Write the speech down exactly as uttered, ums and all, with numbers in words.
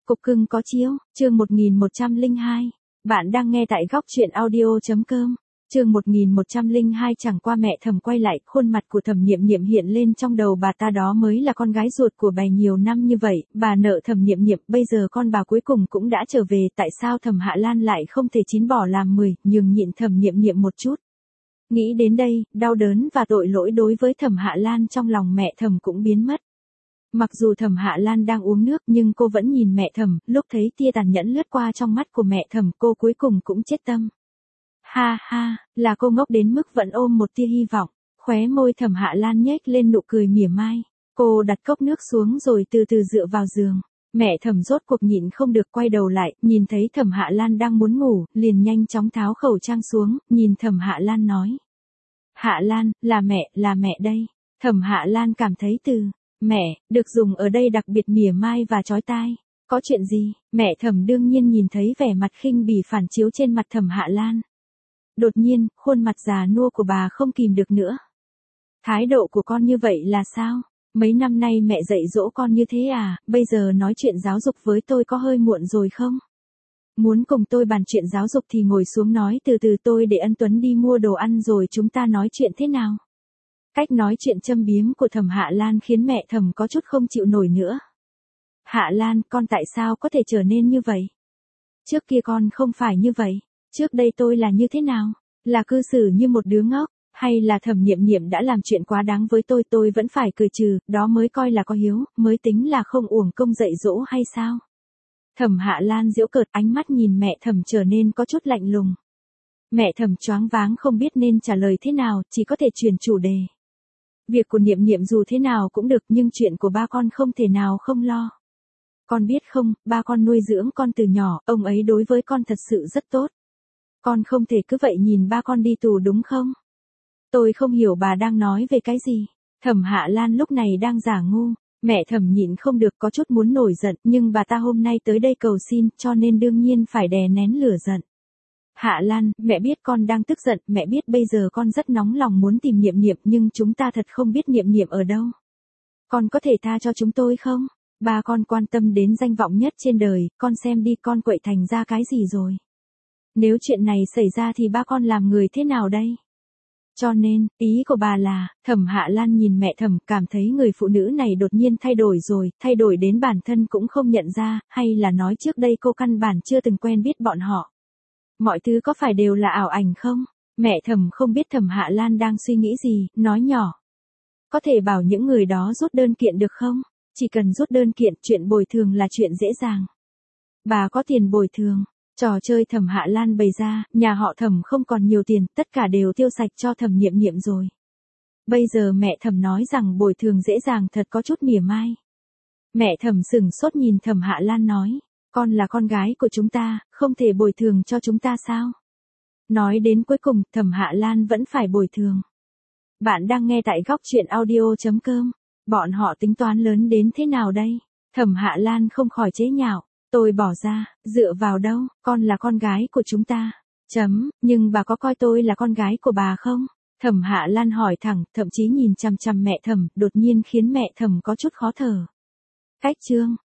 Cục cưng có chiếu, chương một nghìn một trăm lẻ hai. Bạn đang nghe tại góc truyện audio.com. Chương một nghìn một trăm lẻ hai. Chẳng qua mẹ Thẩm quay lại, khuôn mặt của Thẩm Niệm Niệm hiện lên trong đầu bà ta, đó mới là con gái ruột của bà nhiều năm như vậy, bà nợ Thẩm Niệm Niệm, bây giờ con bà cuối cùng cũng đã trở về, tại sao Thẩm Hạ Lan lại không thể chín bỏ làm mười, nhường nhịn Thẩm Niệm Niệm một chút. Nghĩ đến đây, đau đớn và tội lỗi đối với Thẩm Hạ Lan trong lòng mẹ Thẩm cũng biến mất. Mặc dù Thẩm Hạ Lan đang uống nước nhưng cô vẫn nhìn mẹ Thẩm, lúc thấy tia tàn nhẫn lướt qua trong mắt của mẹ Thẩm, cô cuối cùng cũng chết tâm. Ha ha, là cô ngốc đến mức vẫn ôm một tia hy vọng. Khóe môi Thẩm Hạ Lan nhếch lên nụ cười mỉa mai. Cô đặt cốc nước xuống rồi từ từ dựa vào giường. Mẹ Thẩm rốt cuộc nhịn không được quay đầu lại, nhìn thấy Thẩm Hạ Lan đang muốn ngủ, liền nhanh chóng tháo khẩu trang xuống, nhìn Thẩm Hạ Lan nói. Hạ Lan, là mẹ, là mẹ đây. Thẩm Hạ Lan cảm thấy từ mẹ được dùng ở đây đặc biệt mỉa mai và chói tai. Có chuyện gì? Mẹ Thẩm đương nhiên nhìn thấy vẻ mặt khinh bỉ phản chiếu trên mặt Thẩm Hạ Lan. Đột nhiên, khuôn mặt già nua của bà không kìm được nữa. Thái độ của con như vậy là sao? Mấy năm nay mẹ dạy dỗ con như thế à, bây giờ nói chuyện giáo dục với tôi có hơi muộn rồi không? Muốn cùng tôi bàn chuyện giáo dục thì ngồi xuống nói từ từ, tôi để Ân Tuấn đi mua đồ ăn rồi chúng ta nói chuyện thế nào? Cách nói chuyện châm biếm của Thẩm Hạ Lan khiến mẹ Thẩm có chút không chịu nổi nữa. Hạ Lan, con tại sao có thể trở nên như vậy? Trước kia con không phải như vậy. Trước đây tôi là như thế nào? Là cư xử như một đứa ngốc, hay là Thẩm Niệm Niệm đã làm chuyện quá đáng với tôi, tôi vẫn phải cười trừ, đó mới coi là có hiếu, mới tính là không uổng công dạy dỗ hay sao? Thẩm Hạ Lan giễu cợt, ánh mắt nhìn mẹ Thẩm trở nên có chút lạnh lùng. Mẹ Thẩm choáng váng không biết nên trả lời thế nào, chỉ có thể chuyển chủ đề. Việc của Niệm Niệm dù thế nào cũng được, nhưng chuyện của ba con không thể nào không lo. Con biết không, ba con nuôi dưỡng con từ nhỏ, ông ấy đối với con thật sự rất tốt. Con không thể cứ vậy nhìn ba con đi tù đúng không? Tôi không hiểu bà đang nói về cái gì. Thẩm Hạ Lan lúc này đang giả ngu. Mẹ Thẩm nhịn không được có chút muốn nổi giận, nhưng bà ta hôm nay tới đây cầu xin, cho nên đương nhiên phải đè nén lửa giận. Hạ Lan, mẹ biết con đang tức giận, mẹ biết bây giờ con rất nóng lòng muốn tìm Niệm Niệm, nhưng chúng ta thật không biết Niệm Niệm ở đâu. Con có thể tha cho chúng tôi không? Ba con quan tâm đến danh vọng nhất trên đời, con xem đi, con quậy thành ra cái gì rồi? Nếu chuyện này xảy ra thì ba con làm người thế nào đây? Cho nên, ý của bà là, Thẩm Hạ Lan nhìn mẹ Thẩm, cảm thấy người phụ nữ này đột nhiên thay đổi rồi, thay đổi đến bản thân cũng không nhận ra, hay là nói trước đây cô căn bản chưa từng quen biết bọn họ. Mọi thứ có phải đều là ảo ảnh không? Mẹ Thẩm không biết Thẩm Hạ Lan đang suy nghĩ gì, nói nhỏ. Có thể bảo những người đó rút đơn kiện được không? Chỉ cần rút đơn kiện, chuyện bồi thường là chuyện dễ dàng. Bà có tiền bồi thường. Trò chơi Thẩm Hạ Lan bày ra, nhà họ Thẩm không còn nhiều tiền, tất cả đều tiêu sạch cho Thẩm Niệm Niệm rồi. Bây giờ mẹ Thẩm nói rằng bồi thường dễ dàng thật có chút mỉa mai. Mẹ Thẩm sững sốt nhìn Thẩm Hạ Lan nói, con là con gái của chúng ta, không thể bồi thường cho chúng ta sao? Nói đến cuối cùng, Thẩm Hạ Lan vẫn phải bồi thường. Bạn đang nghe tại góc truyện audio.com. Bọn họ tính toán lớn đến thế nào đây? Thẩm Hạ Lan không khỏi chế nhạo. Tôi bỏ ra, dựa vào đâu, con là con gái của chúng ta. Chấm, nhưng bà có coi tôi là con gái của bà không? Thẩm Hạ Lan hỏi thẳng, thậm chí nhìn chằm chằm mẹ Thẩm, đột nhiên khiến mẹ Thẩm có chút khó thở. Cách chương,